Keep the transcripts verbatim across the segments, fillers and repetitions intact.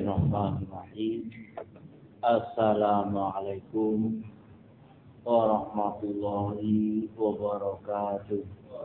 Bismillahirrahmanirrahim. Assalamualaikum warahmatullahi wabarakatuh.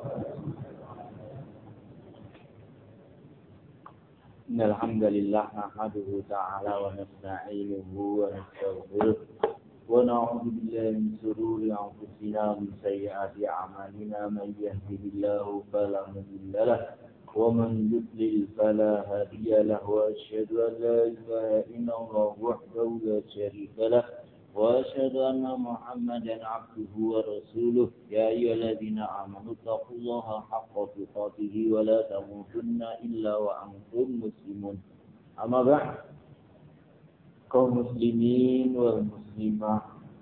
Alhamdulillah nahmaduhu ta'ala wa nasta'inuhu wa nastaghfiruh wa na'udzu billahi min shururi anfusina wa min sayyiati a'malina man yahdihillahu fala mudilla lahu ومن يضلل فلا هادي له وأشهد أن لا إله إلا الله وحده لا شريك له وأشهد أن محمدا عبده ورسوله يا أيها الذين آمنوا اتقوا الله حق تقاته ولا تموتن إلا وأنتم مسلمون أما بعد kaum muslimin wal muslimah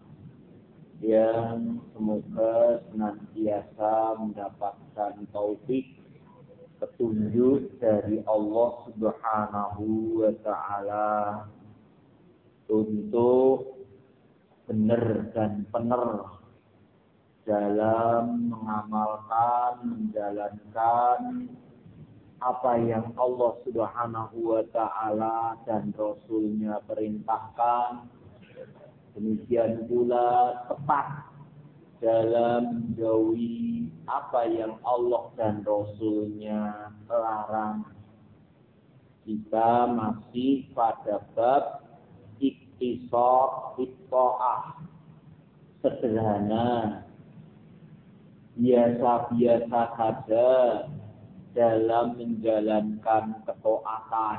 yang semoga senantiasa mendapatkan taufik petunjuk dari Allah Subhanahu wa ta'ala untuk benar dan benar dalam mengamalkan, menjalankan apa yang Allah Subhanahu wa ta'ala dan Rasulnya perintahkan. Demikian pula tepat dalam menjauhi apa yang Allah dan Rasulnya larang. Kita masih pada bab iktisar bitta'ah, sederhana, biasa-biasa saja dalam menjalankan ketaatan.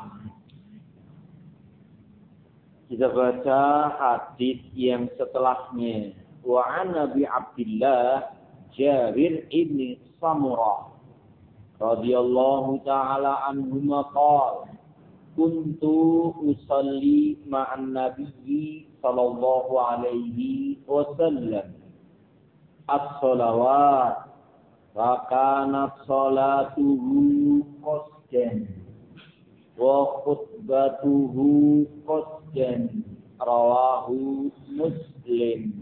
Kita baca hadis yang setelahnya. Wa an Nabi Abdullah Jabir ibn Samurah radhiyallahu ta'ala anhuma qala kuntu usalli ma'an nabiyyi sallallahu alaihi wasallam as-salawat wa kanat salatuhu qasdan wa khutbatuhu qasdan rawahu Muslim.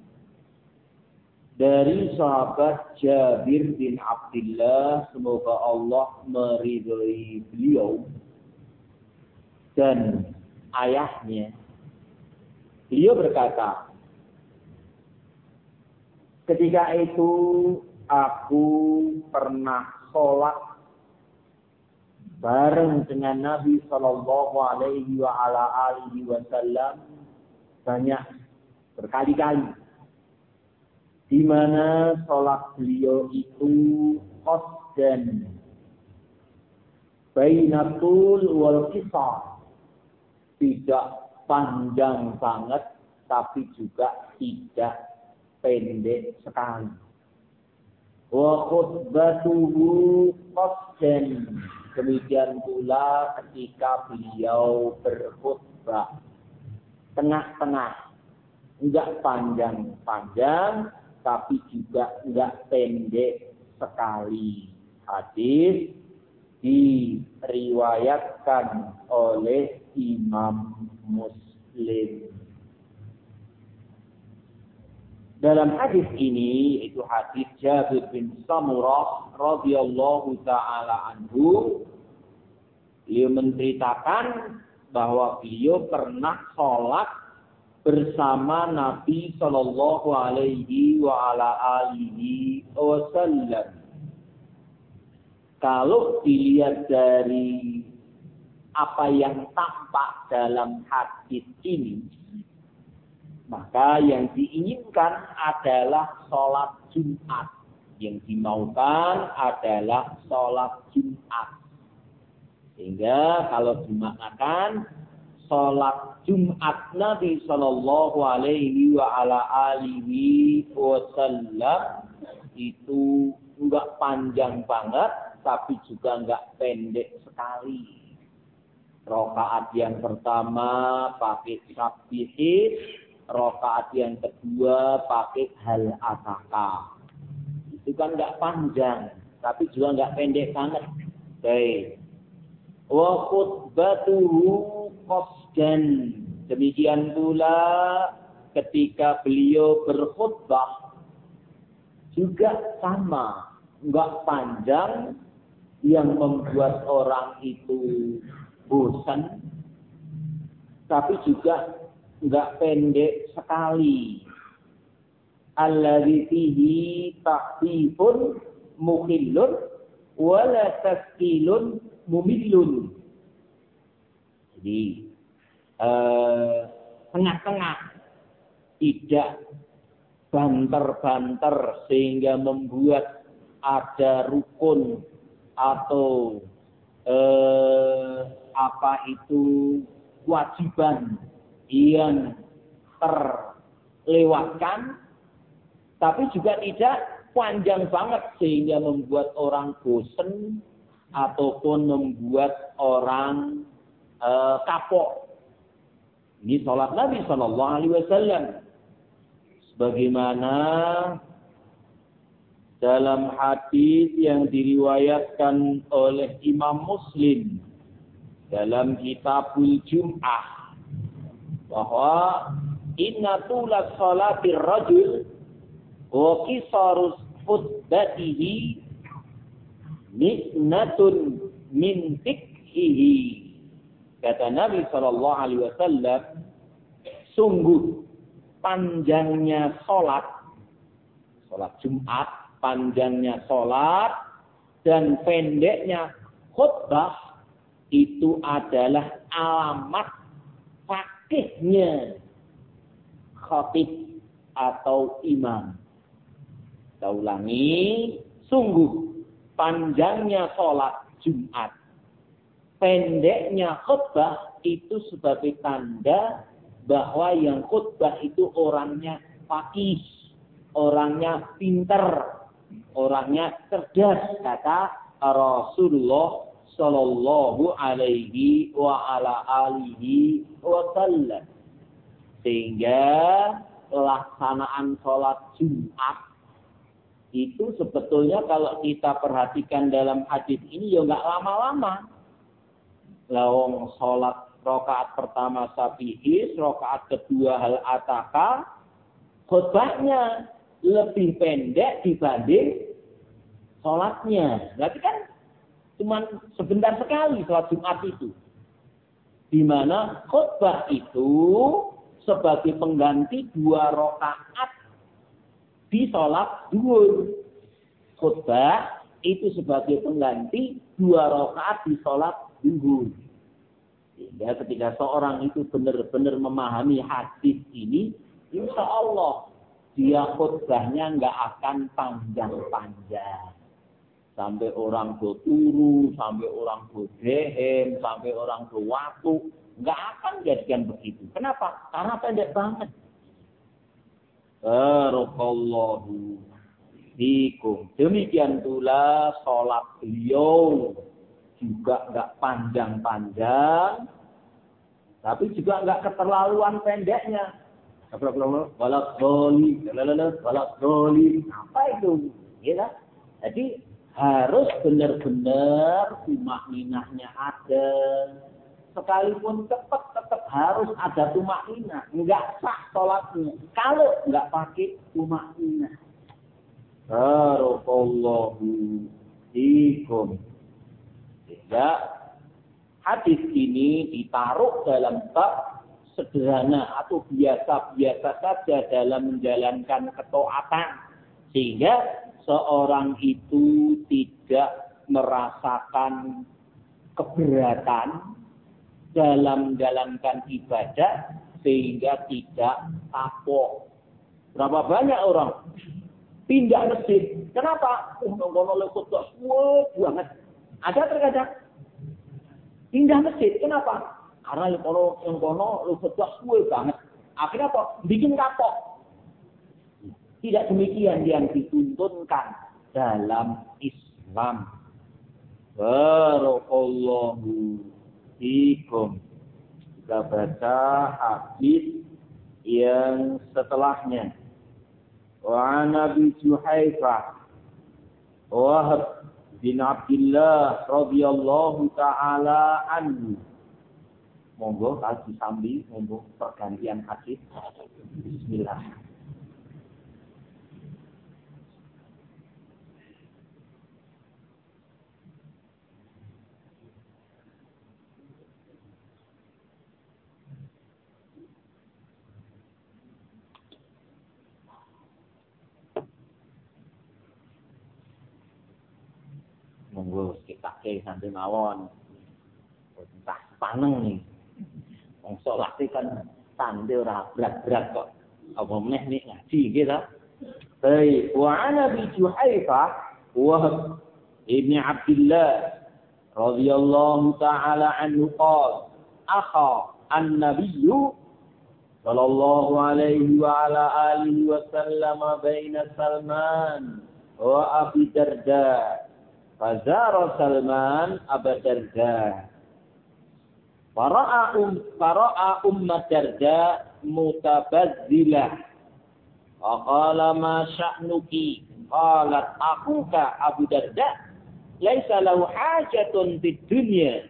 Dari sahabat Jabir bin Abdullah, semoga Allah meridhai beliau dan ayahnya. Beliau berkata, ketika itu aku pernah sholat bareng dengan Nabi Sallallahu Alaihi wa ala alihi Wasallam banyak berkali-kali, di mana sholat beliau itu qasdan bainatul wal qisar, tidak panjang banget tapi juga tidak pendek sekali. Wa khutbatuhu qasdan, demikian pula ketika beliau berkhutbah tengah-tengah, enggak panjang-panjang tapi juga enggak pendek sekali. Hadis diriwayatkan oleh Imam Muslim. Dalam hadis ini, itu hadis Jabir bin Samurah radhiyallahu ta'ala anhu, beliau menceritakan bahwa beliau pernah sholat bersama Nabi Sallallahu Alaihi wa ala alihi Wasallam. Kalau dilihat dari apa yang tampak dalam hadis ini, maka yang diinginkan adalah sholat Jumat. Yang dimaukan adalah sholat Jumat. Sehingga kalau dimaknakan sholat Jumat Nabi Sallallahu Alaihi wa ala alihi Wasallam itu enggak panjang banget, tapi juga enggak pendek sekali. Rakaat yang pertama pakai tasbih, rakaat yang kedua pakai hal ataka. Itu kan enggak panjang, tapi juga enggak pendek banget. Baik. Wa khutbatuhu qasdan, demikian pula ketika beliau berkhutbah juga sama, enggak panjang yang membuat orang itu bosan, tapi juga enggak pendek sekali. Alladzi fihi takhfifun mukhillun wala taskilun mumillun. Jadi eh, tengah-tengah, tidak banter-banter sehingga membuat ada rukun atau eh, apa itu kewajiban yang terlewatkan, tapi juga tidak panjang banget sehingga membuat orang bosan ataupun membuat orang eh, kapok. Ini salat Nabi Shallallahu Alaihi Wasallam, sebagaimana dalam hadis yang diriwayatkan oleh Imam Muslim dalam Kitabul Jum'ah, bahwa inna tulas salatir rajul wa qisarus khutbatihi mi'natun min fikhihi. Kata Nabi Shallallahu Alaihi Wasallam, sungguh panjangnya sholat, sholat Jumat, panjangnya sholat dan pendeknya khutbah itu adalah alamat fakihnya khatib atau imam. Kita ulangi, sungguh panjangnya sholat Jumat, pendeknya khutbah itu sebagai tanda bahwa yang khutbah itu orangnya faqih, orangnya pinter, orangnya cerdas, kata Rasulullah Sallallahu Alaihi wa ala alihi wasallam. Sehingga pelaksanaan sholat Jumat itu sebetulnya kalau kita perhatikan dalam hadis ini ya nggak lama-lama. Lawang sholat rakaat pertama safi'is, rakaat kedua hal ataka, khutbahnya lebih pendek dibanding sholatnya. Berarti kan cuma sebentar sekali sholat Jumat itu. Di mana khutbah itu sebagai pengganti dua rakaat di sholat zuhur. Khutbah itu sebagai pengganti dua rakaat di sholat zuhur. Sehingga ketika seorang itu benar-benar memahami hadis ini, insya Allah dia khutbahnya nggak akan panjang-panjang. Sampai orang do turu, sampai orang do dehem, sampai orang do waktu, nggak akan jadikan begitu. Kenapa? Karena pendek banget. Barakallahu fikum. Demikian pula sholat beliau juga nggak panjang-panjang, tapi juga nggak keterlaluan pendeknya. Balak doli, balak doli, apa itu? Ya, jadi harus benar-benar tumakninahnya ada. Sekalipun cepat tetap harus ada tumakninah, nggak sah sholatnya kalau nggak pakai tumakninah. Barakallahu fikum. Sehingga hadis ini ditaruh dalam bab sederhana atau biasa-biasa saja dalam menjalankan ketaatan, sehingga seorang itu tidak merasakan keberatan dalam menjalankan ibadah sehingga tidak kapok. Berapa banyak orang pindah masjid? Kenapa? Oh, ngono le khutbah banget. Ada terkadang pindah masjid. Kenapa? Karena yang kono yang kono lu khutbah suwe banget. Akhirnya apa? Bikin kapok. Tidak demikian yang dituntunkan dalam Islam. Barakallahu fikum. Kita baca hadis yang setelahnya. Wa Nabi Juhaifah Wahab bin Abdullah radhiyallahu taala anhu. Monggo kaji sambil monggo pergantian hadis. Bismillah. monggo kita ke sampai mawon. Entah paneng nih. Wong salat kan tande ora berat-berat kok. Apa meneh nih ngaji gitu. Baik, wa ana bi Juhaifah wa ibn Abdullah radhiyallahu ta'ala anhu qala akha an-nabiyyu sallallahu alaihi wa ala alihi wa sallam baina Salman wa Abi Darda. Fazara Salman Abu Darda. Fara'a um fara'a Ummu Darda mutabazzilah. Wa qala ma sya'nuki? Qalat akuka Abu Darda laisa lahu hajatun fid dunya.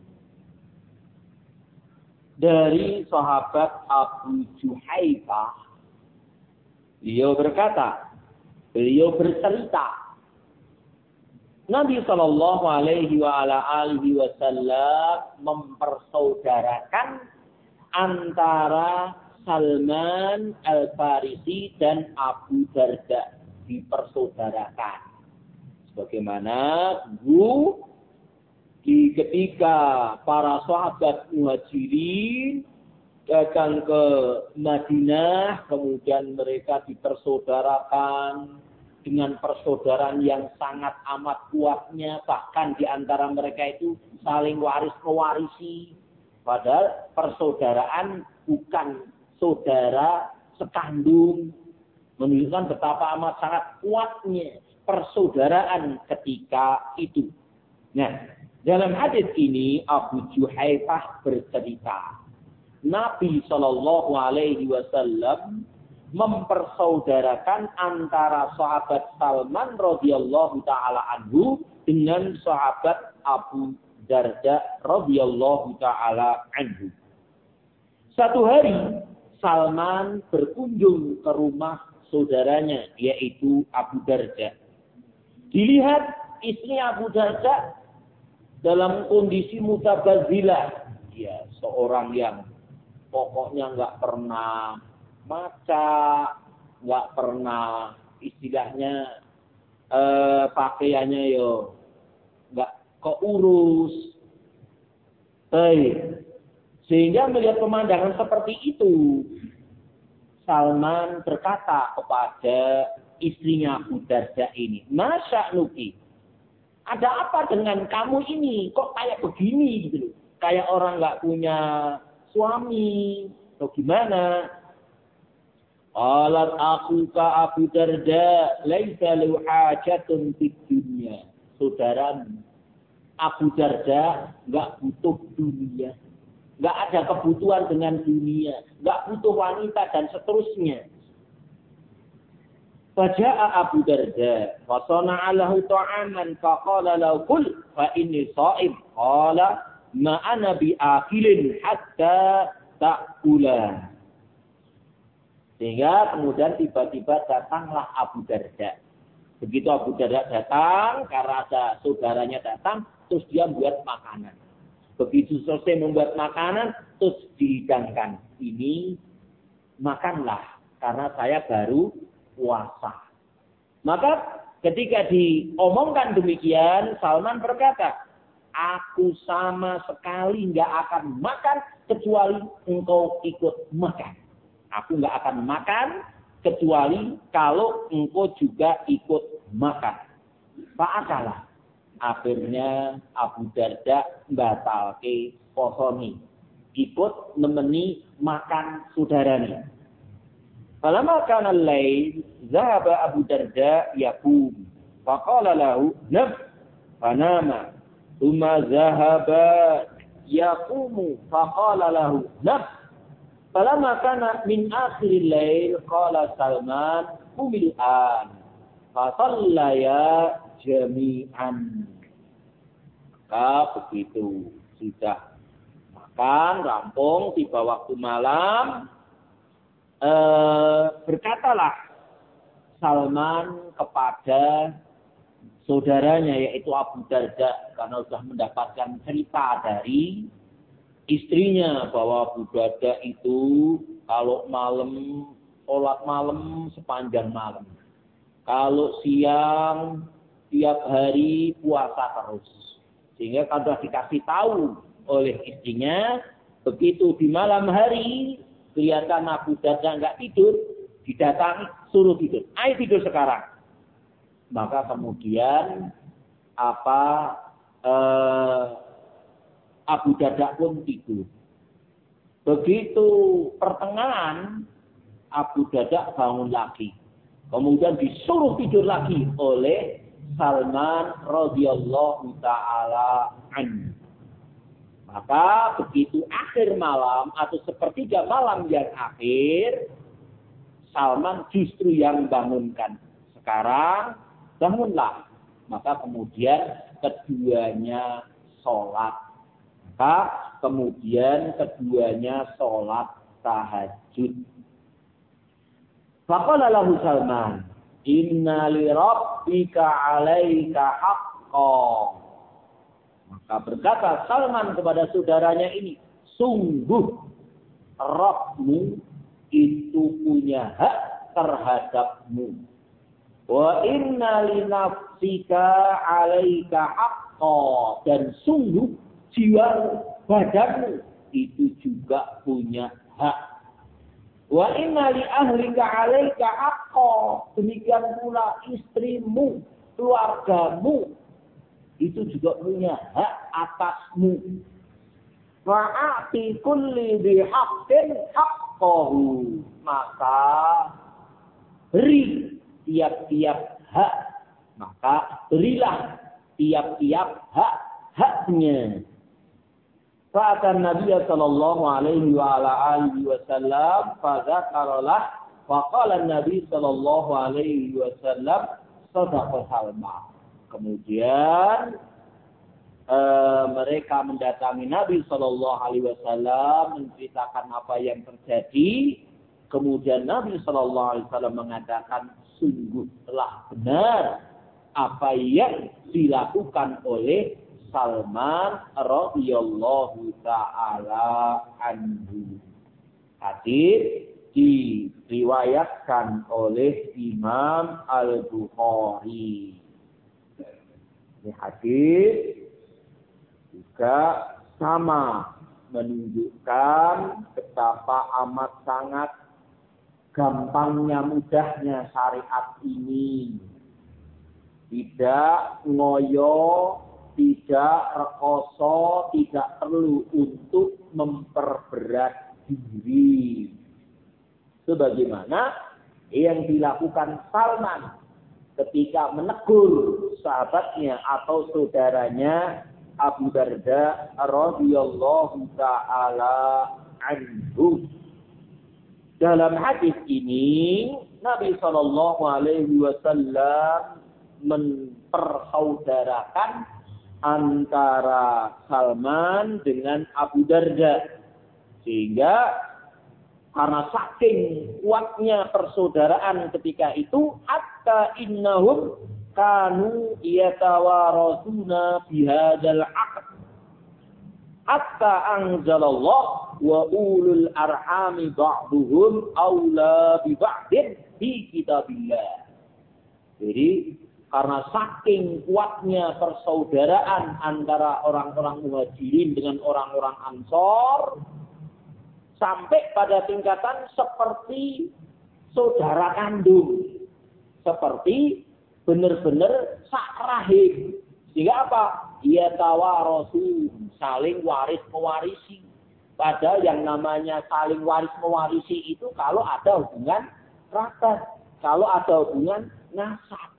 Dari sahabat Abu Juhaifah, beliau berkata, beliau bercerita, Nabi Shallallahu Alaihi Wasallam mempersaudarakan antara Salman Al-Farisi dan Abu Darda, dipersaudarakan. Sebagaimana dulu di ketika para sahabat Muhajirin datang ke Madinah, kemudian mereka dipersaudarakan dengan persaudaraan yang sangat amat kuatnya, bahkan di antara mereka itu saling waris mewarisi. Padahal persaudaraan bukan saudara sekandung, menunjukkan betapa amat sangat kuatnya persaudaraan ketika itu. Nah, dalam hadis ini Abu Juhaifah bercerita, Nabi Shallallahu Alaihi Wasallam mempersaudarakan antara sahabat Salman radhiyallahu taala anhu dengan sahabat Abu Darda radhiyallahu taala anhu. Satu hari Salman berkunjung ke rumah saudaranya yaitu Abu Darda. Dilihat istri Abu Darda dalam kondisi mutabazzilah, dia seorang yang pokoknya nggak pernah maca, nggak pernah istilahnya eh, pakaiannya yo nggak keurus, baik. Sehingga melihat pemandangan seperti itu, Salman berkata kepada istrinya Abu Darda ini, Masya Nuki, ada apa dengan kamu ini? Kok kayak begini gitu loh? Kayak orang nggak punya suami atau gimana? Alat aku ka Abu Darda laisa lahu hajatun fid dunya. Saudara Abu Darda nggak butuh dunia, nggak ada kebutuhan dengan dunia, nggak butuh wanita dan seterusnya. Faja'a Abu Darda wa sana'a lahu ta'aman fa qala lahu kul fa inni sha'im. Qala ma ana bi akilin hatta ta'kula. Sehingga kemudian tiba-tiba datanglah Abu Darda. Begitu Abu Darda datang, karena ada saudaranya datang, terus dia membuat makanan. Begitu selesai membuat makanan, terus dihidangkan. Ini makanlah, karena saya baru puasa. Maka ketika diomongkan demikian, Salman berkata, aku sama sekali nggak akan makan kecuali engkau ikut makan. Aku nggak akan makan kecuali kalau engkau juga ikut makan. Fa'akalah. Akhirnya Abu Darda batalke posoni, ikut nemeni makan saudaranya. Falamma kana al-lail zahaba Abu Darda yaqum faqala lahu nam fanama thumma zahaba yaqumu faqala lahu nam. Falamma kana min akhiril lail qala Salman qumil an fa sallaya jami'an. Maka begitu sudah makan rampung, tiba waktu malam, eh, berkatalah Salman kepada saudaranya yaitu Abu Darda, karena sudah mendapatkan cerita dari istrinya bahwa Abu Darda itu kalau malam sholat malam sepanjang malam, kalau siang tiap hari puasa terus. Sehingga kalau dikasih tahu oleh istrinya, begitu di malam hari kelihatan Abu Darda nggak tidur, didatangi suruh tidur. Ayo tidur sekarang. Maka kemudian apa eh, Abu Darda pun tidur. Begitu pertengahan Abu Darda bangun lagi. Kemudian disuruh tidur lagi oleh Salman radhiyallahu taala anhu. Maka begitu akhir malam atau sepertiga malam yang akhir, Salman justru yang bangunkan. Sekarang bangunlah. Maka kemudian keduanya sholat. Maka kemudian keduanya sholat tahajud. Faqala lahu Salman, inna li rabbika 'alaika haqqan. Maka berkata Salman kepada saudaranya ini, sungguh Rabbmu itu punya hak terhadapmu. Wa inna li nafsika 'alaika haqqan, dan sungguh jiwa badanmu itu juga punya hak. Wa inna li ahlika 'alaika haqqan, demikian pula istrimu, keluargamu itu juga punya hak atasmu. Fa'ati kulli bihaqqin haqqahu, maka beri tiap-tiap hak, maka berilah tiap-tiap hak haknya. Fa'atan Nabi sallallahu alaihi wa ala alihi wasallam fadzakaralah faqala Nabi sallallahu alaihi wasallam sadaqa Salman. Kemudian uh, mereka mendatangi Nabi sallallahu alaihi wasallam menceritakan apa yang terjadi. Kemudian Nabi sallallahu alaihi wasallam mengatakan, sungguh telah benar apa yang dilakukan oleh Salman radhiyallahu taala anhu. Hadis diriwayatkan oleh Imam Al-Bukhari. Ini hadis juga sama menunjukkan betapa amat sangat gampangnya, mudahnya syariat ini. Tidak ngoyo, tidak rekoso, tidak perlu untuk memperberat diri. Sebagaimana yang dilakukan Salman ketika menegur sahabatnya atau saudaranya Abu Darda radhiyallahu taala anhu. Dalam hadis ini Nabi sallallahu alaihi wasallam mempersaudarakan antara Salman dengan Abu Darda. Sehingga karena saking kuatnya persaudaraan ketika itu, hatta innahum kanu yatawarasuna bihadzal aqd. Hatta anzalallah wa ulul arhami ba'duhum aula bi ba'din fi kitabillah. Jadi karena saking kuatnya persaudaraan antara orang-orang Muhajirin dengan orang-orang Ansor, sampai pada tingkatan seperti saudara kandung, seperti benar-benar sak rahim. Sehingga apa? Ia tawarasu, saling waris mewarisi. Padahal yang namanya saling waris mewarisi itu kalau ada hubungan kerabat, kalau ada hubungan nasab.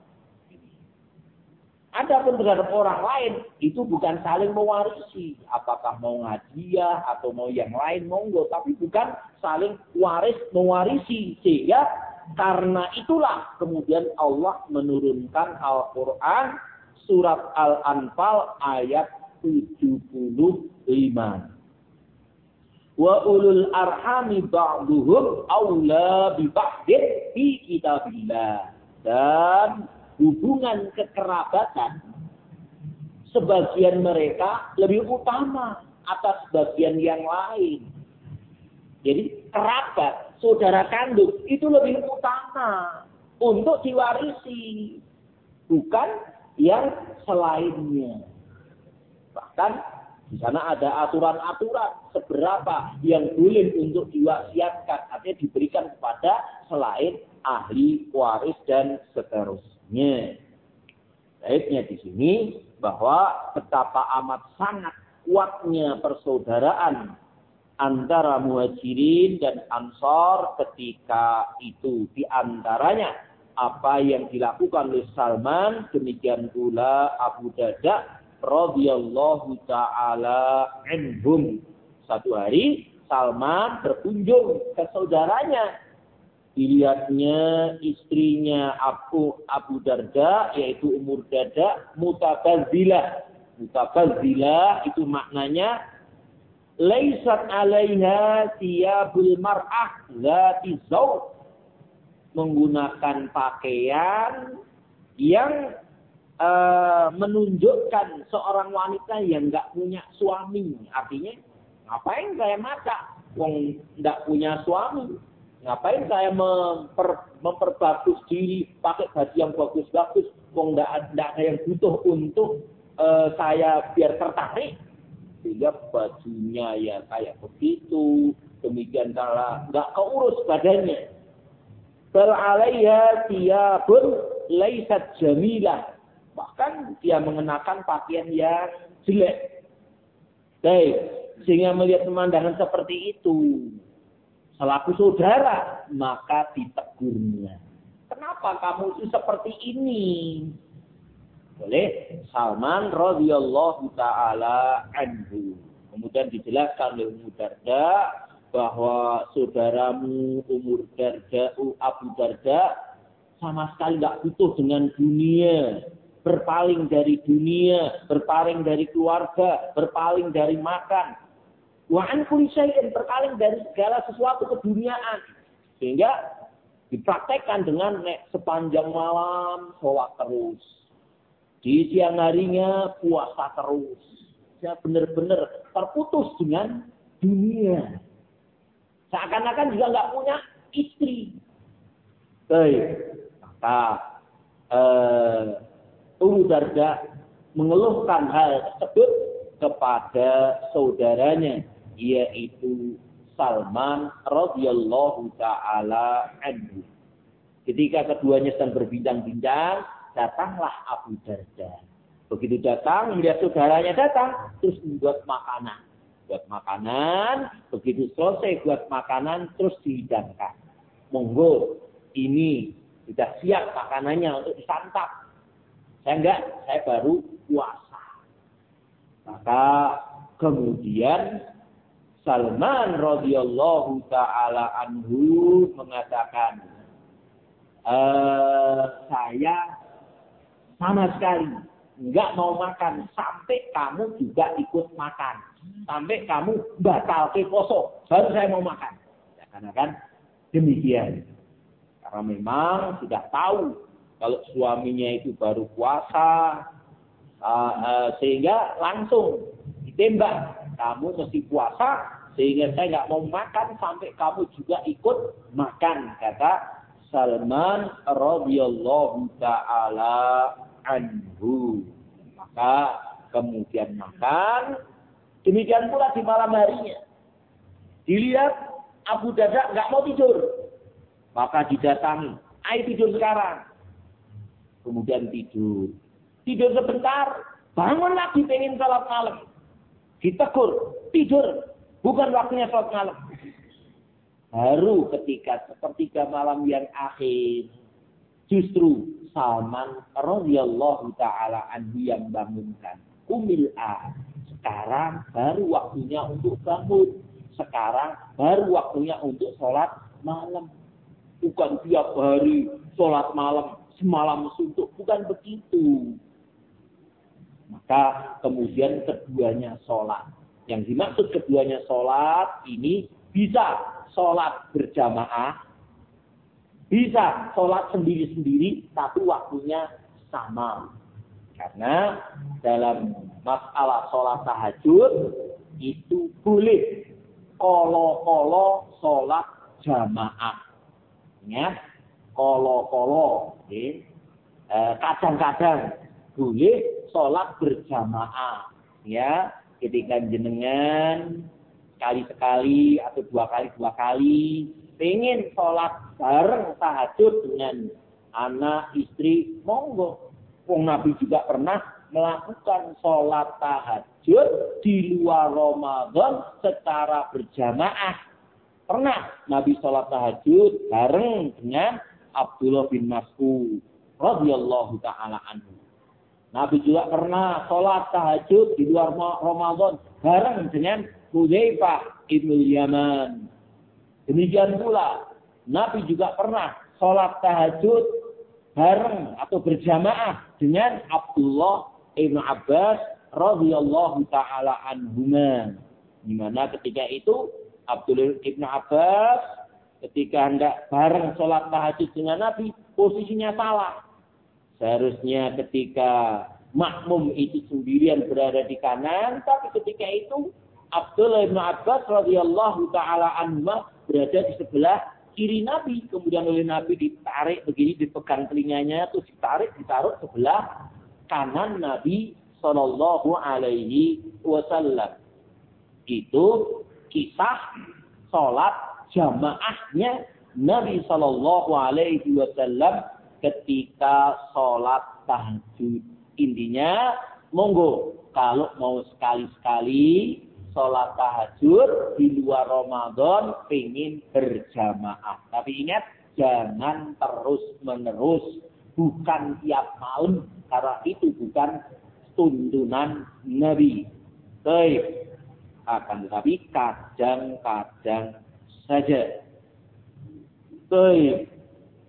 Adapun terhadap orang lain itu bukan saling mewarisi. Apakah mau hadiah atau mau yang lain monggo, tapi bukan saling waris mewarisi. Sehingga karena itulah kemudian Allah menurunkan Al-Qur'an surat Al-Anfal ayat tujuh puluh lima. Wa ulul arhami ba'duhum aula bi ba'din fi kitabillah. Dan hubungan kekerabatan sebagian mereka lebih utama atas bagian yang lain. Jadi kerabat, saudara kandung itu lebih utama untuk diwarisi. Bukan yang selainnya. Bahkan di sana ada aturan-aturan seberapa yang boleh untuk diwasiatkan, artinya diberikan kepada selain ahli waris dan seterusnya. Baiknya di sini bahwa betapa amat sangat kuatnya persaudaraan antara muhajirin dan ansor ketika itu. Di antaranya apa yang dilakukan oleh Salman, demikian pula Abu Darda radhiyallahu ta'ala anhum. Satu hari Salman berkunjung ke saudaranya. Dilihatnya istrinya Abu, Abu Darda, yaitu Ummu Darda, mutabazzilah. Mutabazzilah itu maknanya laisat 'alaiha thiyabul mar'ah dzati zawj, menggunakan pakaian yang uh, menunjukkan seorang wanita yang enggak punya suami. Artinya, ngapain saya maca wong enggak punya suami? Ngapain saya memper, memperbagus diri pakai baju yang bagus-bagus wong enggak enggak ada yang butuh untuk uh, saya biar tertarik? Sehingga bajunya ya kayak begitu, demikian kala nggak keurus badannya. Bal 'alaiha thiyabun laysat jamilah, bahkan dia mengenakan pakaian yang jelek. Baik, sehingga melihat pemandangan seperti itu, selaku saudara maka ditegurnya. Kenapa kamu itu seperti ini? Oleh Salman radhiyallahu ta'ala anhu. Kemudian dijelaskan oleh Ummu Darda bahwa saudaramu Ummu Darda, Abu Darda sama sekali tidak butuh dengan dunia, berpaling dari dunia, berpaling dari keluarga, berpaling dari makan. Wa an kulli syai'in, berpaling dari segala sesuatu keduniaan. Sehingga dipraktekkan dengan nek sepanjang malam sholat terus. Di siang harinya puasa terus. Ya benar-benar terputus dengan dunia. Seakan-akan juga nggak punya istri. Baik. Maka eh, Ummu Darda mengeluhkan hal tersebut kepada saudaranya, yaitu Salman radhiyallahu ta'ala anhu. Ketika keduanya sedang berbincang-bincang, datanglah Abu Darda. Begitu datang, melihat saudaranya datang, terus membuat makanan. Buat makanan, begitu selesai buat makanan, terus dihidangkan. Monggo, ini sudah siap makanannya untuk disantap. Saya enggak, saya baru puasa. Maka kemudian Salman radhiyallahu ta'ala anhu mengatakan, e, saya sama sekali enggak mau makan sampai kamu juga ikut makan. Sampai kamu batal ke poso, baru saya mau makan. Ya, karena kan demikian. Karena memang sudah tahu kalau suaminya itu baru puasa, uh, uh, sehingga langsung ditembak. Kamu mesti puasa, sehingga saya enggak mau makan sampai kamu juga ikut makan. Kata Salman radhiyallahu ta'ala anhu. Maka kemudian makan. Demikian pula di malam harinya. Dilihat Abu Darda enggak mau tidur. Maka didatangi. Ayo tidur sekarang. Kemudian tidur. Tidur sebentar. Bangun lagi pengen salat malam. Ditegur. Tidur. Bukan waktunya salat malam. Baru ketika sepertiga malam yang akhir. Justru Salman radhiyallahu ta'ala anhu yang bangunkan. Umil'a. Sekarang baru waktunya untuk bangun. Sekarang baru waktunya untuk sholat malam. Bukan tiap hari sholat malam, semalam suntuk. Bukan begitu. Maka kemudian keduanya sholat. Yang dimaksud keduanya sholat ini bisa sholat berjamaah. Bisa sholat sendiri-sendiri, tapi waktunya sama. Karena dalam masalah sholat tahajud itu boleh kolo-kolo sholat jamaah. Ya, kolo-kolo, okay. eh, kadang-kadang boleh sholat berjamaah. Ya, ketika jenengan sekali-sekali atau dua kali dua kali pengen sholat bareng tahajud dengan anak istri, monggo. Wong Nabi juga pernah melakukan sholat tahajud di luar Ramadan secara berjamaah. Pernah Nabi sholat tahajud bareng dengan Abdullah bin Mas'ud radhiyallahu taala anhu. Nabi juga pernah sholat tahajud di luar Ramadan bareng dengan Hudzaifah ibn Yaman. Demikian pula Nabi juga pernah sholat tahajud bareng atau berjamaah dengan Abdullah ibn Abbas radhiyallahu taala anhuma. Di mana ketika itu Abdullah ibn Abbas ketika hendak bareng sholat tahajud dengan Nabi, posisinya salah. Seharusnya ketika makmum itu sendirian berada di kanan, tapi ketika itu Abdullah ibn Abbas radhiyallahu taala anhuma berada di sebelah kiri Nabi. Kemudian oleh Nabi ditarik begini, dipegang telinganya, terus ditarik, ditaruh sebelah kanan Nabi sallallahu alaihi wasallam. Itu kisah sholat jamaahnya Nabi sallallahu alaihi wasallam ketika sholat tahajud. Intinya, monggo kalau mau sekali-sekali sholat tahajud di luar Ramadan pengen berjamaah. Tapi ingat, jangan terus-menerus, bukan tiap malam, karena itu bukan tuntunan Nabi. Baik. Akan tetapi kadang-kadang saja. Baik.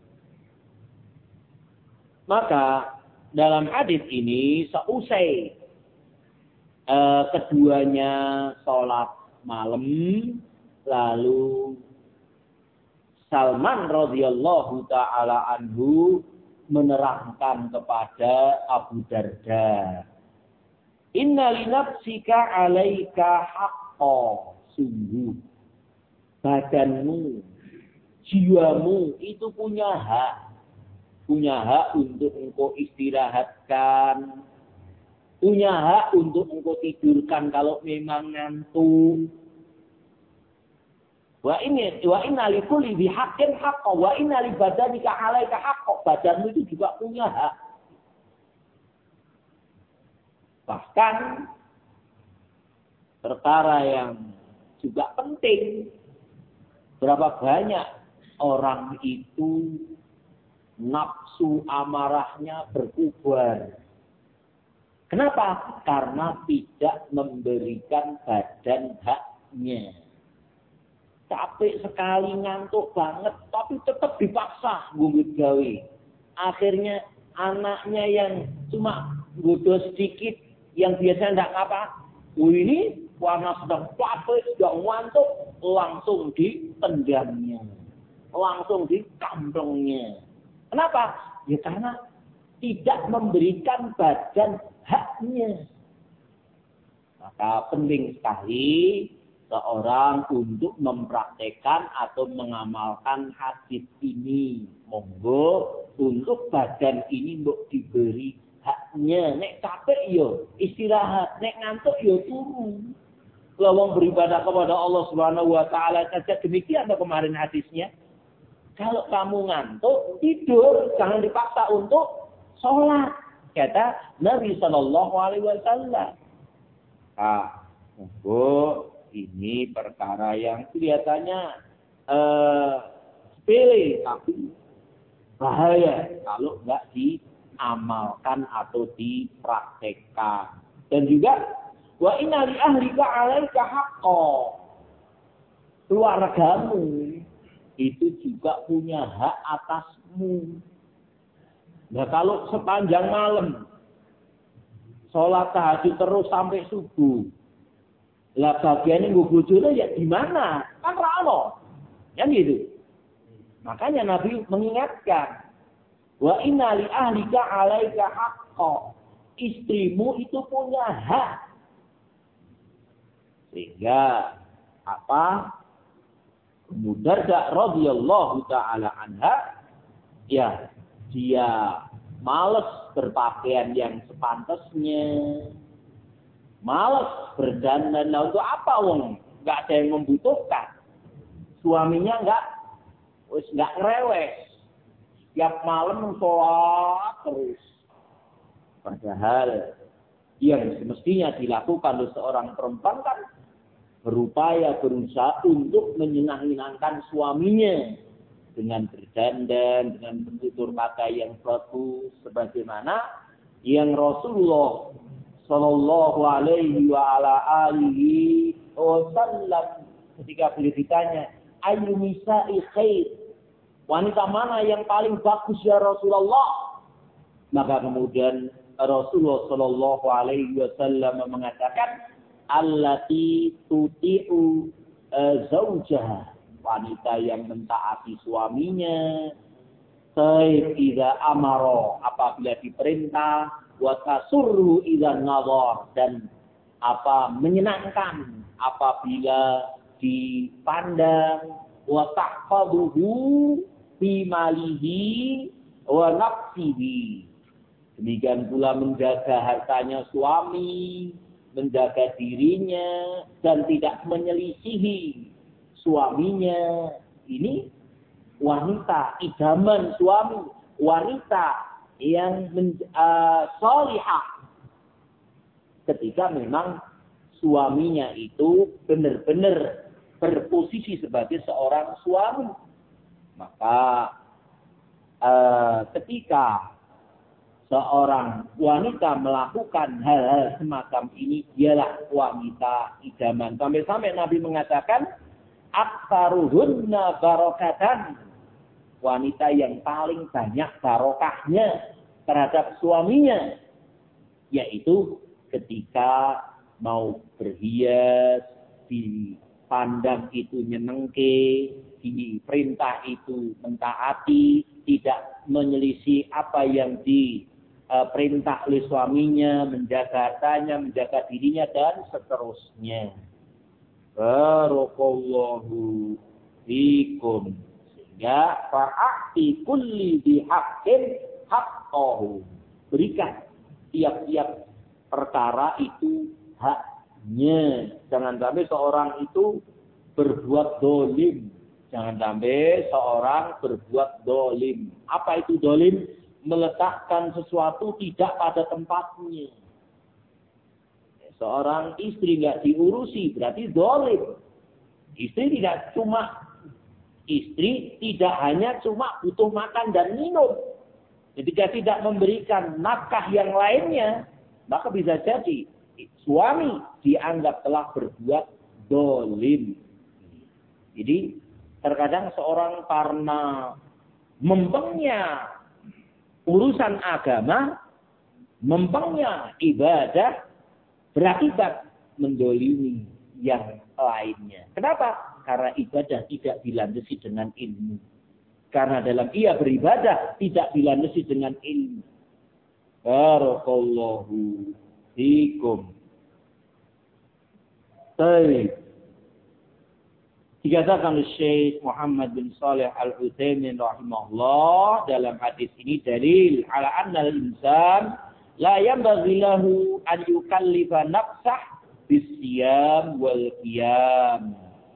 Maka dalam hadis ini seusai uh, keduanya sholat malam, lalu Salman radhiyallahu taala anhu menerangkan kepada Abu Darda, inna li nafsika alaika haqqo, sungguh badanmu, jiwamu itu punya hak. Punya hak untuk engkau istirahatkan. Punya hak untuk engkau tidurkan kalau memang ngantuk. Wa ini wa inna li kulli bi haqqin haqqo wa inna li badanika alaika haqqo. Badanmu itu juga punya hak. Bahkan perkara yang juga penting, berapa banyak orang itu nafsu amarahnya berkubar. Kenapa? Karena tidak memberikan badan haknya. Capek sekali, ngantuk banget, tapi tetap dipaksa nggugut gawe. Akhirnya anaknya yang cuma bodoh sedikit, yang biasanya tidak apa, oh ini warna sedang capek, sedang ngantuk, langsung ditendangnya, langsung dikamplengnya. Kenapa? Ya karena tidak memberikan badan haknya. Maka penting sekali seorang untuk mempraktekkan atau mengamalkan hadis ini. Monggo untuk badan ini untuk diberi haknya. Nek capek yo istirahat, nek ngantuk yo turu. Kalau beribadah kepada Allah Subhanahu wa taala saja demikian kemarin hadisnya. Kalau kamu ngantuk, tidur, jangan dipaksa untuk sholat. Kata Nabi Sallallahu Alaihi Wasallam. Ah, oh, ini perkara yang kelihatannya eh, sepele, tapi bahaya kalau nggak diamalkan atau dipraktekkan. Dan juga, wa inna li ahlika alaika haqqo. Keluargamu itu juga punya hak atasmu. Nah kalau sepanjang malam sholat tahajud terus sampai subuh, lah bagian yang gue bojone ya gimana? Kan rano, ya gitu. Makanya Nabi mengingatkan, wa inna li ahlika alaika haqqo. Istrimu itu punya hak. Sehingga apa? Darda radhiyallahu taala anha, ya dia Males berpakaian yang sepantasnya. Males berdandan. Nah, untuk apa wong? Enggak ada yang membutuhkan. Suaminya enggak wis enggak ngerewes. Tiap malam sholat terus. Padahal yang semestinya dilakukan oleh seorang perempuan kan berupaya berusaha untuk menyenang-senangkan suaminya dengan berdandan, dengan bertutur kata yang bagus, sebagaimana yang Rasulullah Shallallahu Alaihi wa ala alihi Wasallam ketika beliau ditanya, ayu nisa'i khair, wanita mana yang paling bagus ya Rasulullah? Maka kemudian Rasulullah Shallallahu Alaihi Wasallam mengatakan, allati tuti'u zaujaha, wanita yang mentaati suaminya, sayyid idza amara, apabila diperintah, wa tasurru idza nadhar, dan apa menyenangkan apabila dipandang, wa tahfaduhu fi malihi wa nafsihi. Demikian pula menjaga hartanya suami, menjaga dirinya, dan tidak menyelisihi suaminya. Ini wanita idaman suami, wanita yang men, uh, salihah ketika memang suaminya itu benar-benar berposisi sebagai seorang suami. Maka uh, ketika seorang wanita melakukan hal-hal semacam ini, dialah wanita idaman. Sampai-sampai Nabi mengatakan, aktsaruhunna barokatan, wanita yang paling banyak barokahnya terhadap suaminya, yaitu ketika mau berhias, dipandang itu nyenengke, diperintah itu mentaati, tidak menyelisih apa yang diperintah oleh suaminya, menjaga hartanya, menjaga dirinya, dan seterusnya. Barakallahu fikum. Sehingga fa'ati kulli bihaqqin haqqahu. Berikan tiap-tiap perkara itu haknya. Jangan sampai seorang itu berbuat dolim. Jangan sampai seorang berbuat dolim. Apa itu dolim? Meletakkan sesuatu tidak pada tempatnya. Seorang istri nggak diurusi, berarti dolim. Istri tidak cuma, istri tidak hanya cuma butuh makan dan minum. Ketika tidak memberikan nafkah yang lainnya, maka bisa jadi suami dianggap telah berbuat dolim. Jadi terkadang seorang karena mempengnya urusan agama, mempengnya ibadah, berakibat mendolimi yang lainnya. Kenapa? Karena ibadah tidak dilandasi dengan ilmu. Karena dalam ia beribadah tidak dilandasi dengan ilmu. Barakallahu fikum. Baik. Dikatakan oleh Syekh Muhammad bin Shalih Al-Utsaimin rahimahullah dalam hadis ini dalil ala anna al-insan la yanbaghi lahu an yukallifa nafsah bis-siyam wal qiyam.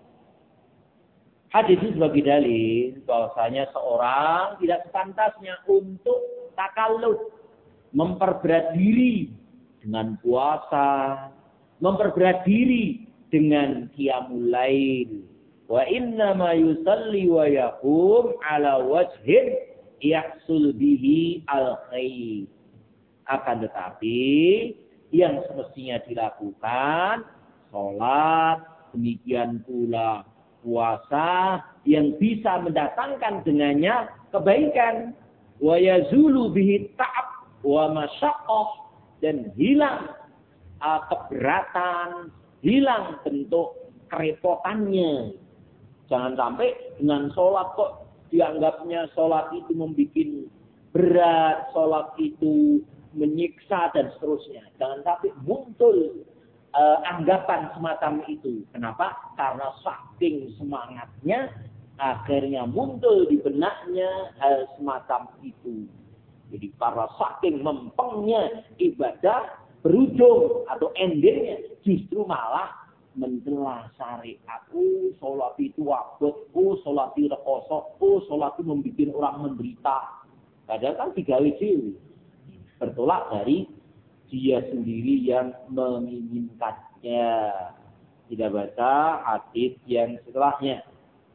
Hadis ini sebagai dalil bahwasanya seorang tidak sepantasnya untuk takalluf, memperberat diri dengan puasa, memperberat diri dengan qiyamul lail. Wa inna ma yusalli wa yaqum ala wajhin yahsul bihi al-khair. Akan tetapi yang semestinya dilakukan salat, demikian pula puasa yang bisa mendatangkan dengannya kebaikan. Wa yazulu bihi ta'ab wa masyaqqah, dan hilang uh, keberatan, hilang bentuk kerepotannya. Jangan sampai dengan sholat kok dianggapnya sholat itu membuat berat, sholat itu menyiksa dan seterusnya. Jangan sampai muncul uh, anggapan semacam itu. Kenapa? Karena saking semangatnya akhirnya muncul di benaknya hal semacam itu. Jadi para saking mempengnya ibadah berujung atau endingnya justru malah mencela syariat. Oh, sholat itu abot, oh, sholat itu rekoso, oh, sholat itu membuat orang menderita. Padahal kan tiga wiji bertolak dari dia sendiri yang menginginkannya. Tidak baca hadis yang setelahnya.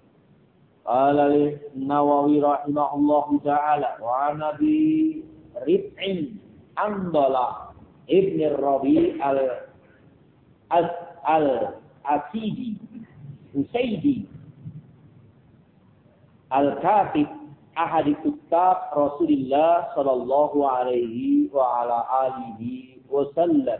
Al-Nawawi rahimahullahu ta'ala wa Nabi Rib'in Andalah Ibn Rabi al al-Asidi Usaidi Al-Katib ahadi kutab Rasulullah sallallahu alaihi wa ala alihi wasallam.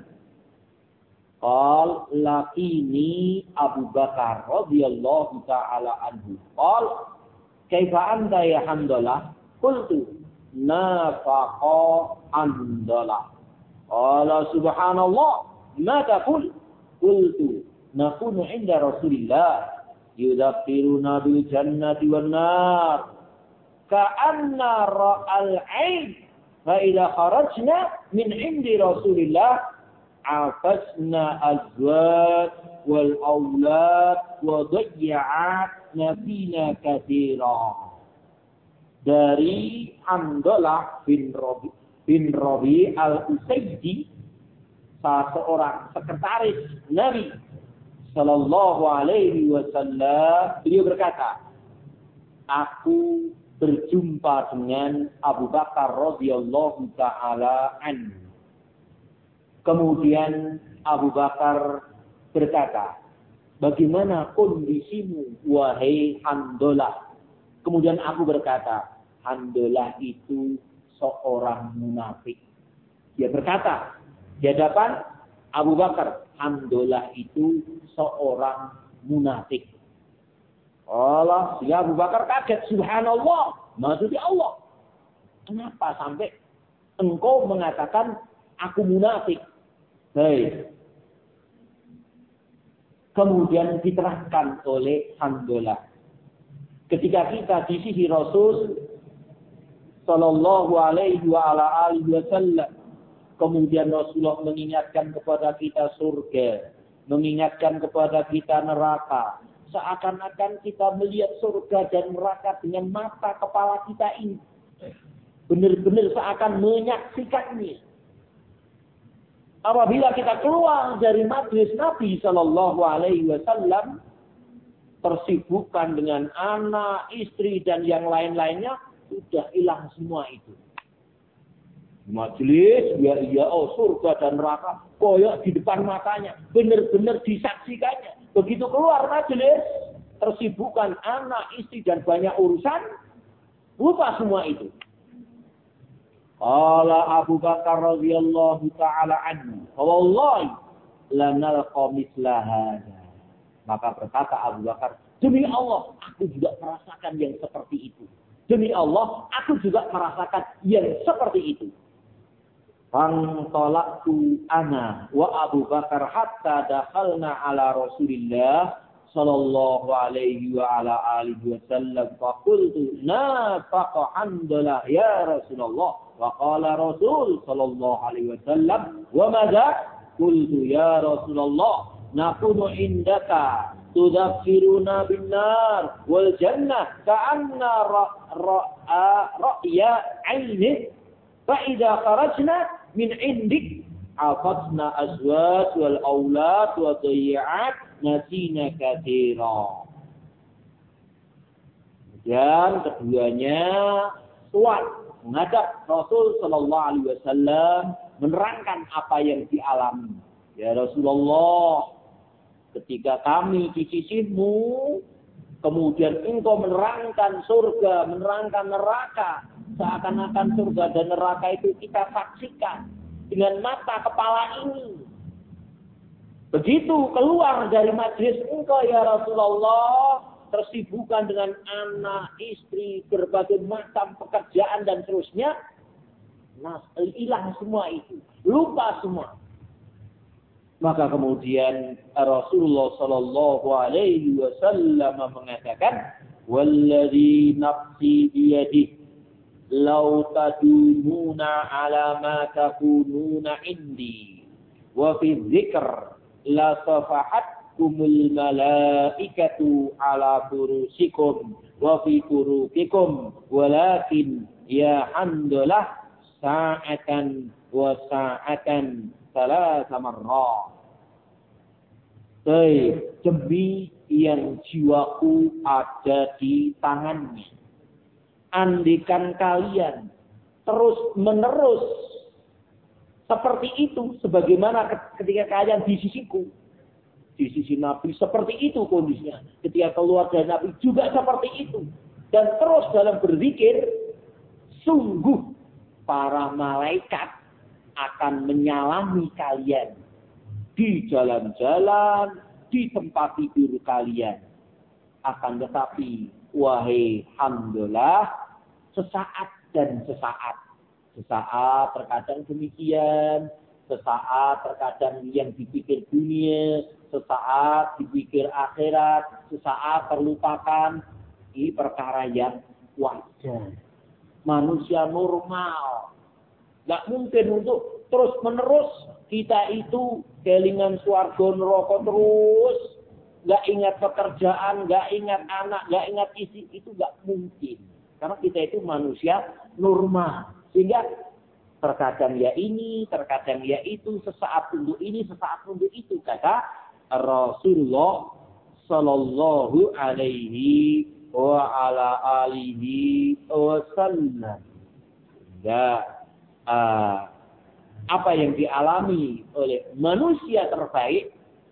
Qal laqini Abu Bakar radhiyallahu ta'ala anhu. Qal kaifa anta ya Hamdalah? Qultu nafaqa Hamdalah. Qala subhanallah ma taqul? Qultu nakunu inda Rasulillah yudaffiruna bil jannati wan nar ka'anna ra'al 'ain fa idza kharajna min indi Rasulillah afasna azwaj wal aulad wa dhayya'at nabina katsira. Dari Hamdalah bin Rabi bin Rabi al-Usaidi, salah seorang sekretaris Nabi sallallahu alaihi wasallam, beliau berkata, aku berjumpa dengan Abu Bakar radhiyallahu taala anhu. Kemudian Abu Bakar berkata, bagaimana kondisimu wahai Hamdalah? Kemudian aku berkata, Hamdalah itu seorang munafik. Dia berkata di hadapan Abu Bakar, Hamdalah itu seorang munafik. Allah, ya Abu Bakar kaget, subhanallah, maksudnya Allah. Kenapa sampai engkau mengatakan aku munafik? Baik. Kemudian diterangkan oleh Hamdalah. Ketika kita di sisi Rasul sallallahu alaihi wa ala alihi wasallam, kemudian Rasulullah mengingatkan kepada kita surga, mengingatkan kepada kita neraka. Seakan-akan kita melihat surga dan neraka dengan mata kepala kita ini. Benar-benar seakan menyaksikannya. Apabila kita keluar dari majlis Nabi Sallallahu Alaihi Wasallam, tersibukkan dengan anak, istri dan yang lain-lainnya, sudah hilang semua itu. Majlis, ya iya, oh surga dan neraka, koyok di depan matanya, benar-benar disaksikannya. Begitu keluar majlis, tersibukkan anak, istri dan banyak urusan, lupa semua itu. Qala Abu Bakar radhiyallahu ta'ala anhu, wallahi lanalqa mithla hada. Maka berkata Abu Bakar, demi Allah, aku juga merasakan yang seperti itu. Demi Allah, aku juga merasakan yang seperti itu. Fantolaktu ana wa Abu Bakar hatta dakhalna ala Rasulillah sallallahu alaihi wa ala alihi wasallam fa qultu nafaqa Hamdalah ya Rasulullah. Wa qala Rasul sallallahu alaihi wasallam, wa madza? Qultu ya Rasulullah, nakunu indaka tudzakkiruna bin nar wal jannah ka'anna ra'ya 'ainin fa idza kharajna min indik afatna azwaj wal aulad wa dhayya'at nasina katsira. Dan keduanya kuat menghadap Rasul sallallahu alaihi wasallam menerangkan apa yang dialami. Ya Rasulullah, ketika kami di sisimu, kemudian engkau menerangkan surga, menerangkan neraka, seakan-akan surga dan neraka itu kita saksikan dengan mata kepala ini. Begitu keluar dari majlis engkau ya Rasulullah, tersibukkan dengan anak, istri, berbagai macam pekerjaan dan seterusnya, nah, hilang semua itu, lupa semua. Maka kemudian Rasulullah sallallahu alaihi wasallam mengatakan, "Walladzi nafsi biyadihi law tadumuna ala ma takununa indi wa fi dzikr la safahatkumul malaikatu ala furusikum wa fi furukikum walakin ya hamdalah sa'atan wa sa'atan salasa marrah. Baik, demi yang jiwaku ada di tangannya. Andikan kalian terus menerus seperti itu, sebagaimana ketika kalian di sisiku, di sisi Nabi seperti itu kondisinya. Ketika keluar dari Nabi juga seperti itu. Dan terus dalam berzikir, sungguh para malaikat akan menyalami kalian di jalan-jalan, di tempat tidur kalian. Akan tetapi, wahai hamdalah, sesaat dan sesaat. Sesaat terkadang demikian, sesaat terkadang yang dipikir dunia, sesaat dipikir akhirat, sesaat terlupakan. Ini perkara yang wajar. Manusia normal. Tidak mungkin untuk terus menerus kita itu kelingan swarga neraka terus. Nggak ingat pekerjaan, nggak ingat anak, nggak ingat isi. Itu nggak mungkin. Karena kita itu manusia normal. Sehingga terkadang ya ini, terkadang ya itu, sesaat untuk ini, sesaat untuk itu. Kata Rasulullah Sallallahu Alaihi wa ala alihi wa sallam. Ya, uh, apa yang dialami oleh manusia terbaik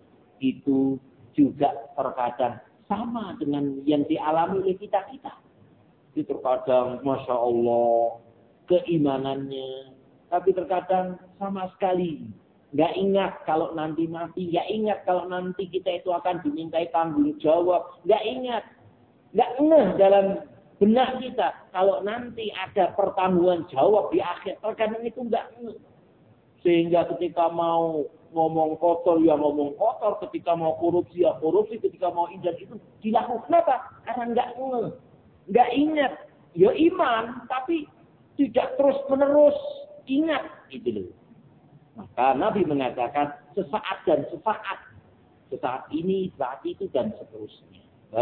itu juga terkadang sama dengan yang dialami oleh kita-kita. Itu terkadang Masya Allah keimanannya, tapi terkadang sama sekali nggak ingat kalau nanti mati, nggak ingat kalau nanti kita itu akan dimintai tanggung jawab, nggak ingat, nggak ngeh dalam benak kita kalau nanti ada pertanggungan jawab di akhir. Terkadang itu nggak ngeh, sehingga ketika mau ngomong kotor ya ngomong kotor, ketika mau korupsi ya korupsi, ketika mau injak itu dilakukan. Kenapa? Karena nggak ngeh, nggak ingat. Ya iman, tapi tidak terus menerus ingat itu loh. Maka Nabi mengatakan sesaat dan sesaat, sesaat ini, saat itu dan seterusnya.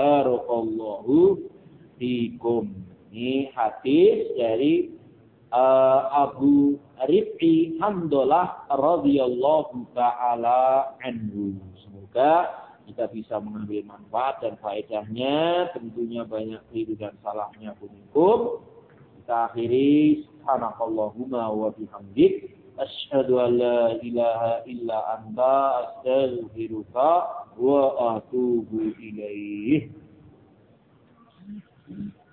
Barakallahu fikum. Ini hadis dari uh, Abu Rif'i Hamdalah radhiyallahu taala anhu. Semoga kita bisa mengambil manfaat dan faedahnya. Tentunya banyak keliru dan salahnya pun hukum. Kita akhiri subhanakallahumma wa bihamdik asyhadu an la ilaha illa anta astaghfiruka wa atubu ilaih.